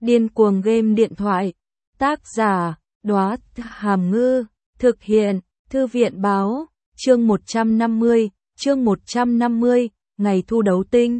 Điên cuồng game điện thoại. Tác giả, Đóa Hàm Ngư. Thực hiện, Thư viện báo. Chương 150, ngày thu đấu tinh.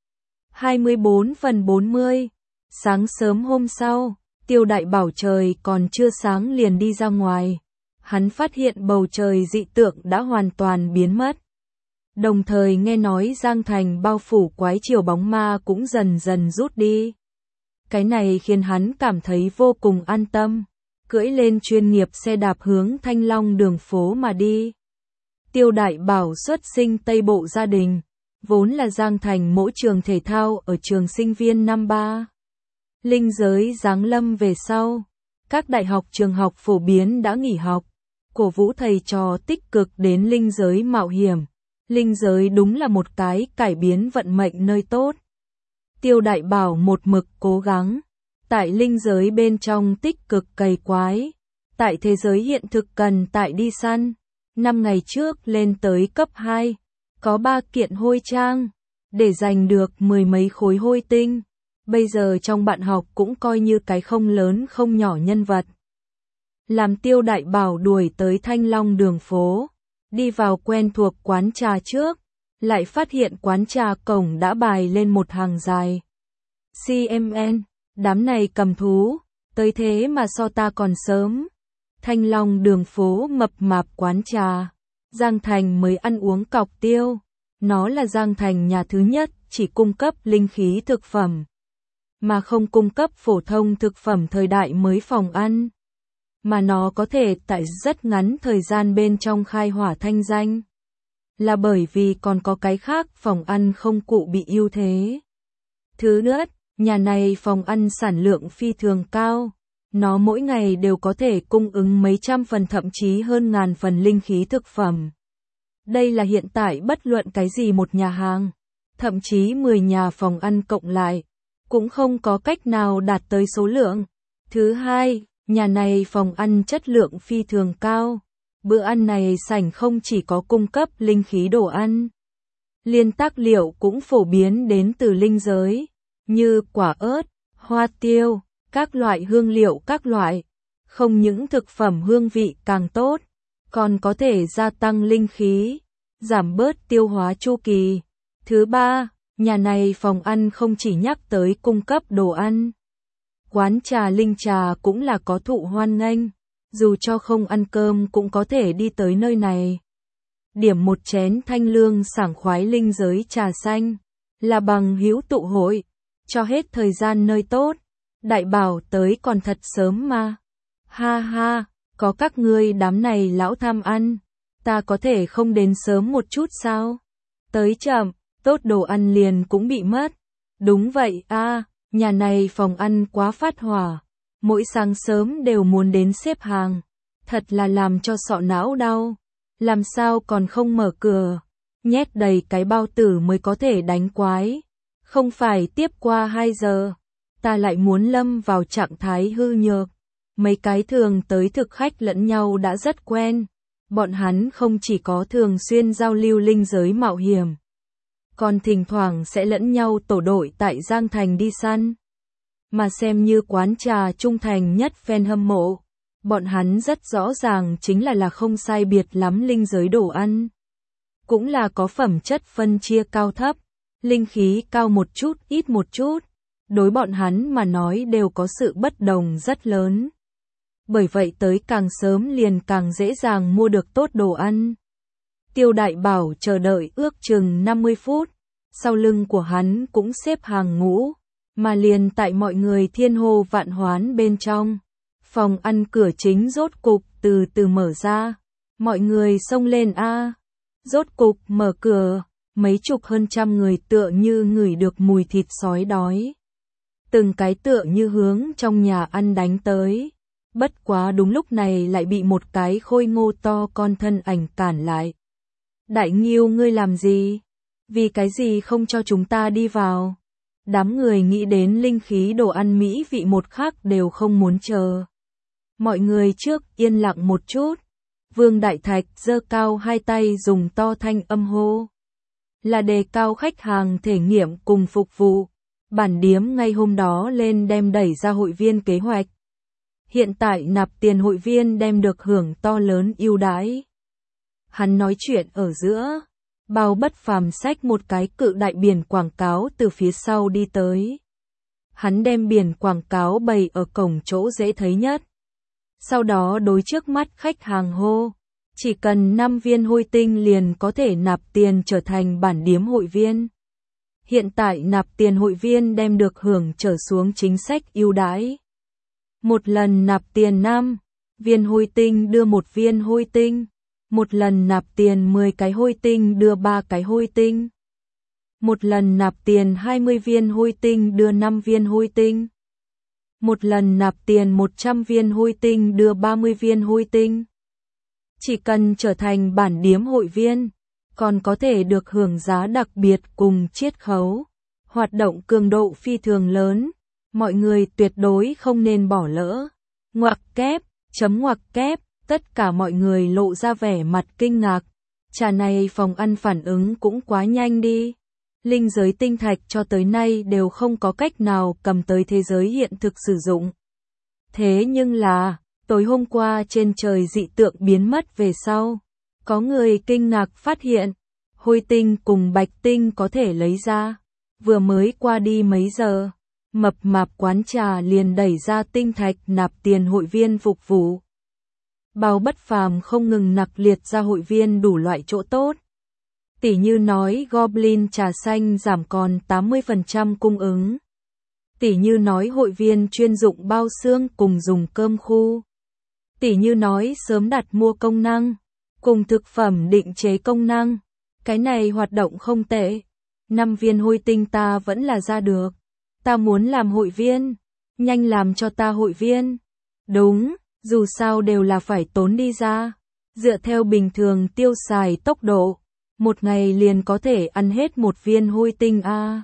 24/40. Sáng sớm hôm sau, Tiêu Đại Bảo trời còn chưa sáng liền đi ra ngoài. Hắn phát hiện bầu trời dị tượng đã hoàn toàn biến mất. Đồng thời nghe nói Giang Thành bao phủ quái chiều bóng ma cũng dần dần rút đi. Cái này khiến hắn cảm thấy vô cùng an tâm, cưỡi lên chuyên nghiệp xe đạp hướng Thanh Long đường phố mà đi. Tiêu Đại Bảo xuất sinh Tây Bộ gia đình, vốn là Giang Thành mỗi trường thể thao ở trường sinh viên năm 3. Linh giới giáng lâm về sau, các đại học trường học phổ biến đã nghỉ học, cổ vũ thầy trò tích cực đến linh giới mạo hiểm. Linh giới đúng là một cái cải biến vận mệnh nơi tốt. Tiêu Đại Bảo một mực cố gắng, tại linh giới bên trong tích cực cày quái, tại thế giới hiện thực cần tại đi săn. 5 ngày trước lên tới cấp 2, có 3 kiện hôi trang, để giành được 10 mấy khối hôi tinh. Bây giờ trong bạn học cũng coi như cái không lớn không nhỏ nhân vật. Làm Tiêu Đại Bảo đuổi tới Thanh Long đường phố, đi vào quen thuộc quán trà trước, lại phát hiện quán trà cổng đã bài lên một hàng dài. CMN, đám này cầm thú, tới thế mà so ta còn sớm. Thanh Long đường phố mập mạp quán trà, Giang Thành mới ăn uống cọc tiêu. Nó là Giang Thành nhà thứ nhất chỉ cung cấp linh khí thực phẩm, mà không cung cấp phổ thông thực phẩm thời đại mới phòng ăn. Mà nó có thể tại rất ngắn thời gian bên trong khai hỏa thanh danh, là bởi vì còn có cái khác phòng ăn không cụ bị ưu thế. Thứ nữa, nhà này phòng ăn sản lượng phi thường cao, nó mỗi ngày đều có thể cung ứng mấy trăm phần thậm chí hơn ngàn phần linh khí thực phẩm. Đây là hiện tại bất luận cái gì một nhà hàng, thậm chí 10 nhà phòng ăn cộng lại, cũng không có cách nào đạt tới số lượng. Thứ hai, nhà này phòng ăn chất lượng phi thường cao. Bữa ăn này sảnh không chỉ có cung cấp linh khí đồ ăn, liên tác liệu cũng phổ biến đến từ linh giới, như quả ớt, hoa tiêu, các loại hương liệu các loại. Không những thực phẩm hương vị càng tốt, còn có thể gia tăng linh khí, giảm bớt tiêu hóa chu kỳ. Thứ ba, nhà này phòng ăn không chỉ nhắc tới cung cấp đồ ăn. Quán trà linh trà cũng là có thụ hoan nghênh, dù cho không ăn cơm cũng có thể đi tới nơi này. Điểm một chén thanh lương sảng khoái linh giới trà xanh, là bằng hữu tụ hội, cho hết thời gian nơi tốt. Đại Bảo tới còn thật sớm mà. Ha ha, có các ngươi đám này lão tham ăn, ta có thể không đến sớm một chút sao? Tới chậm, tốt đồ ăn liền cũng bị mất. Đúng vậy a. Nhà này phòng ăn quá phát hỏa, mỗi sáng sớm đều muốn đến xếp hàng, thật là làm cho sọ não đau. Làm sao còn không mở cửa, nhét đầy cái bao tử mới có thể đánh quái. Không phải tiếp qua 2 giờ, ta lại muốn lâm vào trạng thái hư nhược. Mấy cái thường tới thực khách lẫn nhau đã rất quen, bọn hắn không chỉ có thường xuyên giao lưu linh giới mạo hiểm, còn thỉnh thoảng sẽ lẫn nhau tổ đội tại Giang Thành đi săn. Mà xem như quán trà trung thành nhất fan hâm mộ, bọn hắn rất rõ ràng chính là không sai biệt lắm linh giới đồ ăn. Cũng là có phẩm chất phân chia cao thấp, linh khí cao một chút ít một chút, đối bọn hắn mà nói đều có sự bất đồng rất lớn. Bởi vậy tới càng sớm liền càng dễ dàng mua được tốt đồ ăn. Tiêu Đại Bảo chờ đợi ước chừng 50 phút, sau lưng của hắn cũng xếp hàng ngũ, mà liền tại mọi người thiên hô vạn hoán bên trong. Phòng ăn cửa chính rốt cục từ từ mở ra, mọi người xông lên a. Rốt cục mở cửa, mấy chục hơn trăm người tựa như ngửi được mùi thịt sói đói. Từng cái tựa như hướng trong nhà ăn đánh tới. Bất quá đúng lúc này lại bị một cái khôi ngô to con thân ảnh cản lại. Đại Nghiêu ngươi làm gì? Vì cái gì không cho chúng ta đi vào? Đám người nghĩ đến linh khí đồ ăn mỹ vị một khắc đều không muốn chờ. Mọi người trước yên lặng một chút. Vương Đại Thạch giơ cao hai tay dùng to thanh âm hô. Là đề cao khách hàng thể nghiệm cùng phục vụ. Bản điếm ngay hôm đó lên đem đẩy ra hội viên kế hoạch. Hiện tại nạp tiền hội viên đem được hưởng to lớn ưu đãi. Hắn nói chuyện ở giữa, Bao Bất Phàm xách một cái cự đại biển quảng cáo từ phía sau đi tới. Hắn đem biển quảng cáo bày ở cổng chỗ dễ thấy nhất. Sau đó đối trước mắt khách hàng hô, chỉ cần 5 viên hôi tinh liền có thể nạp tiền trở thành bản điếm hội viên. Hiện tại nạp tiền hội viên đem được hưởng trở xuống chính sách ưu đãi. Một lần nạp tiền 5 viên hôi tinh đưa 1 viên hôi tinh. Một lần nạp tiền 10 cái hôi tinh đưa 3 cái hôi tinh. Một lần nạp tiền 20 viên hôi tinh đưa 5 viên hôi tinh. Một lần nạp tiền 100 viên hôi tinh đưa 30 viên hôi tinh. Chỉ cần trở thành bản điếm hội viên, còn có thể được hưởng giá đặc biệt cùng chiết khấu. Hoạt động cường độ phi thường lớn, mọi người tuyệt đối không nên bỏ lỡ. Ngoặc kép, ngoặc kép, tất cả mọi người lộ ra vẻ mặt kinh ngạc. Trà này phòng ăn phản ứng cũng quá nhanh đi. Linh giới tinh thạch cho tới nay đều không có cách nào cầm tới thế giới hiện thực sử dụng. Thế nhưng là, tối hôm qua trên trời dị tượng biến mất về sau, có người kinh ngạc phát hiện, hôi tinh cùng bạch tinh có thể lấy ra. Vừa mới qua đi mấy giờ, mập mạp quán trà liền đẩy ra tinh thạch nạp tiền hội viên phục vụ. Bao Bất Phàm không ngừng nặc liệt ra hội viên đủ loại chỗ tốt. Tỉ như nói Goblin trà xanh giảm còn 80% cung ứng. Tỉ như nói hội viên chuyên dụng bao xương cùng dùng cơm khu. Tỉ như nói sớm đặt mua công năng, cùng thực phẩm định chế công năng. Cái này hoạt động không tệ. 5 viên hôi tinh ta vẫn là ra được. Ta muốn làm hội viên. Nhanh làm cho ta hội viên. Đúng, dù sao đều là phải tốn đi ra. Dựa theo bình thường tiêu xài tốc độ, một ngày liền có thể ăn hết 1 viên hôi tinh a.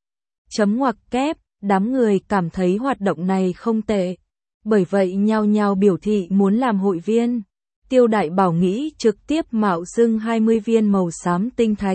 Ngoặc kép, đám người cảm thấy hoạt động này không tệ. Bởi vậy nhao nhao biểu thị muốn làm hội viên. Tiêu Đại Bảo nghĩ trực tiếp mạo xưng 20 viên màu xám tinh thạch.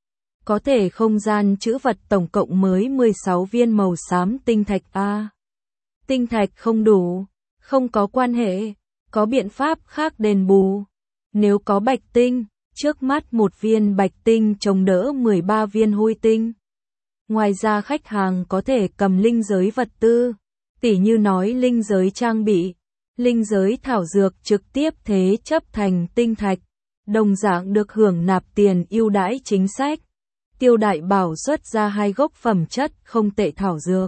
Có thể không gian trữ vật tổng cộng mới 16 viên màu xám tinh thạch a. Tinh thạch không đủ, không có quan hệ, có biện pháp khác đền bù. Nếu có bạch tinh, trước mắt 1 viên bạch tinh chống đỡ 13 viên hôi tinh. Ngoài ra khách hàng có thể cầm linh giới vật tư, tỉ như nói linh giới trang bị, linh giới thảo dược trực tiếp thế chấp thành tinh thạch, đồng dạng được hưởng nạp tiền ưu đãi chính sách. Tiêu Đại Bảo xuất ra 2 gốc phẩm chất không tệ thảo dược.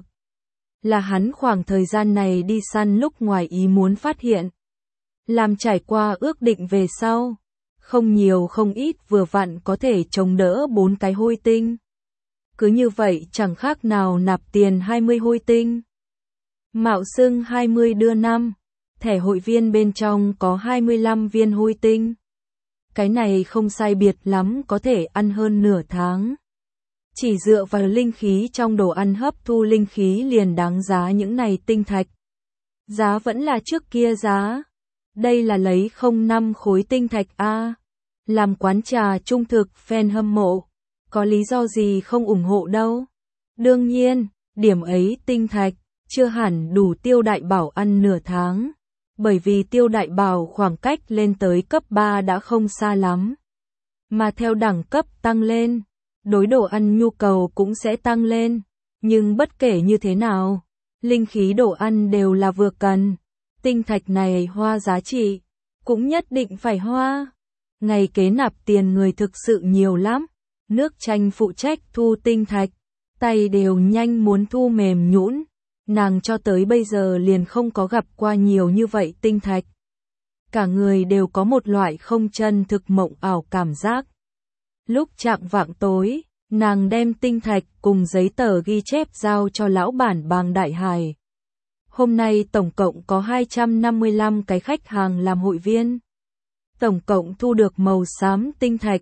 Là hắn khoảng thời gian này đi săn lúc ngoài ý muốn phát hiện. Làm trải qua ước định về sau. Không nhiều không ít vừa vặn có thể chống đỡ 4 cái hôi tinh. Cứ như vậy chẳng khác nào nạp tiền 20 hôi tinh. Mạo xưng 20 đưa 5. Thẻ hội viên bên trong có 25 viên hôi tinh. Cái này không sai biệt lắm có thể ăn hơn nửa tháng. Chỉ dựa vào linh khí trong đồ ăn hấp thu linh khí liền đáng giá những này tinh thạch. Giá vẫn là trước kia giá. Đây là lấy 0,5 khối tinh thạch a. Làm quán trà trung thực fan hâm mộ. Có lý do gì không ủng hộ đâu. Đương nhiên, điểm ấy tinh thạch chưa hẳn đủ Tiêu Đại Bảo ăn nửa tháng. Bởi vì Tiêu Đại Bảo khoảng cách lên tới cấp 3 đã không xa lắm. Mà theo đẳng cấp tăng lên, đối đồ ăn nhu cầu cũng sẽ tăng lên. Nhưng bất kể như thế nào, linh khí đồ ăn đều là vừa cần. Tinh thạch này hoa giá trị, cũng nhất định phải hoa. Ngày kế nạp tiền người thực sự nhiều lắm. Nước Chanh phụ trách thu tinh thạch, tay đều nhanh muốn thu mềm nhũn. Nàng cho tới bây giờ liền không có gặp qua nhiều như vậy tinh thạch. Cả người đều có một loại không chân thực mộng ảo cảm giác. Lúc chạng vạng tối, nàng đem tinh thạch cùng giấy tờ ghi chép giao cho lão bản Bàng Đại Hải. Hôm nay tổng cộng có 255 cái khách hàng làm hội viên. Tổng cộng thu được màu xám tinh thạch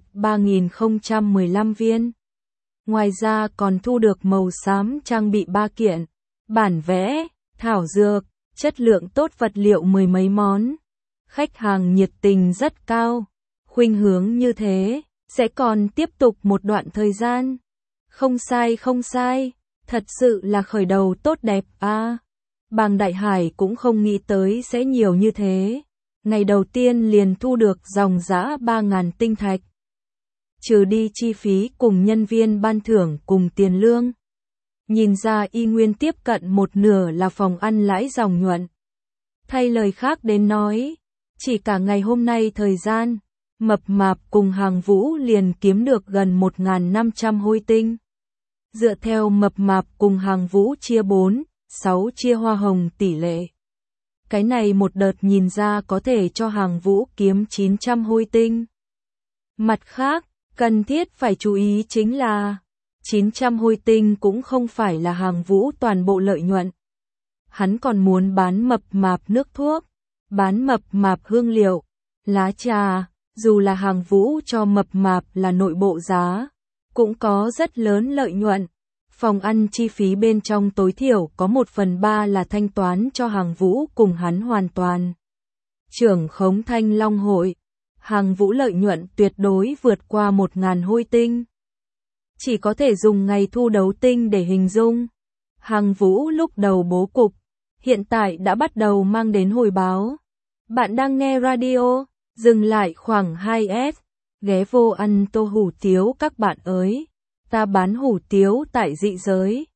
3015 viên. Ngoài ra còn thu được màu xám trang bị 3 kiện, bản vẽ, thảo dược, chất lượng tốt vật liệu 10 mấy món. Khách hàng nhiệt tình rất cao, khuynh hướng như thế, sẽ còn tiếp tục một đoạn thời gian. Không sai không sai, Thật sự là khởi đầu tốt đẹp a. Bàng Đại Hải cũng không nghĩ tới sẽ nhiều như thế. Ngày đầu tiên liền thu được dòng dã 3.000 tinh thạch. Trừ đi chi phí cùng nhân viên ban thưởng cùng tiền lương. Nhìn ra y nguyên tiếp cận một nửa là phòng ăn lãi dòng nhuận. Thay lời khác đến nói, chỉ cả ngày hôm nay thời gian, Mập Mạp cùng Hàng Vũ liền kiếm được gần 1.500 hôi tinh. Dựa theo Mập Mạp cùng Hàng Vũ chia 4/6 chia hoa hồng tỷ lệ. Cái này một đợt nhìn ra có thể cho Hàng Vũ kiếm 900 hôi tinh. Mặt khác, cần thiết phải chú ý chính là 900 hôi tinh cũng không phải là Hàng Vũ toàn bộ lợi nhuận. Hắn còn muốn bán Mập Mạp nước thuốc, bán Mập Mạp hương liệu, lá trà, dù là Hàng Vũ cho Mập Mạp là nội bộ giá, cũng có rất lớn lợi nhuận. Phòng ăn chi phí bên trong tối thiểu có 1/3 là thanh toán cho Hàng Vũ cùng hắn hoàn toàn. Trưởng khống Thanh Long hội, Hàng Vũ lợi nhuận tuyệt đối vượt qua 1.000 hôi tinh. Chỉ có thể dùng ngày thu đấu tinh để hình dung. Hàng Vũ lúc đầu bố cục, hiện tại đã bắt đầu mang đến hồi báo. Bạn đang nghe radio, dừng lại khoảng 2S, ghé vô ăn tô hủ tiếu các bạn ơi. Ta bán hủ tiếu tại dị giới.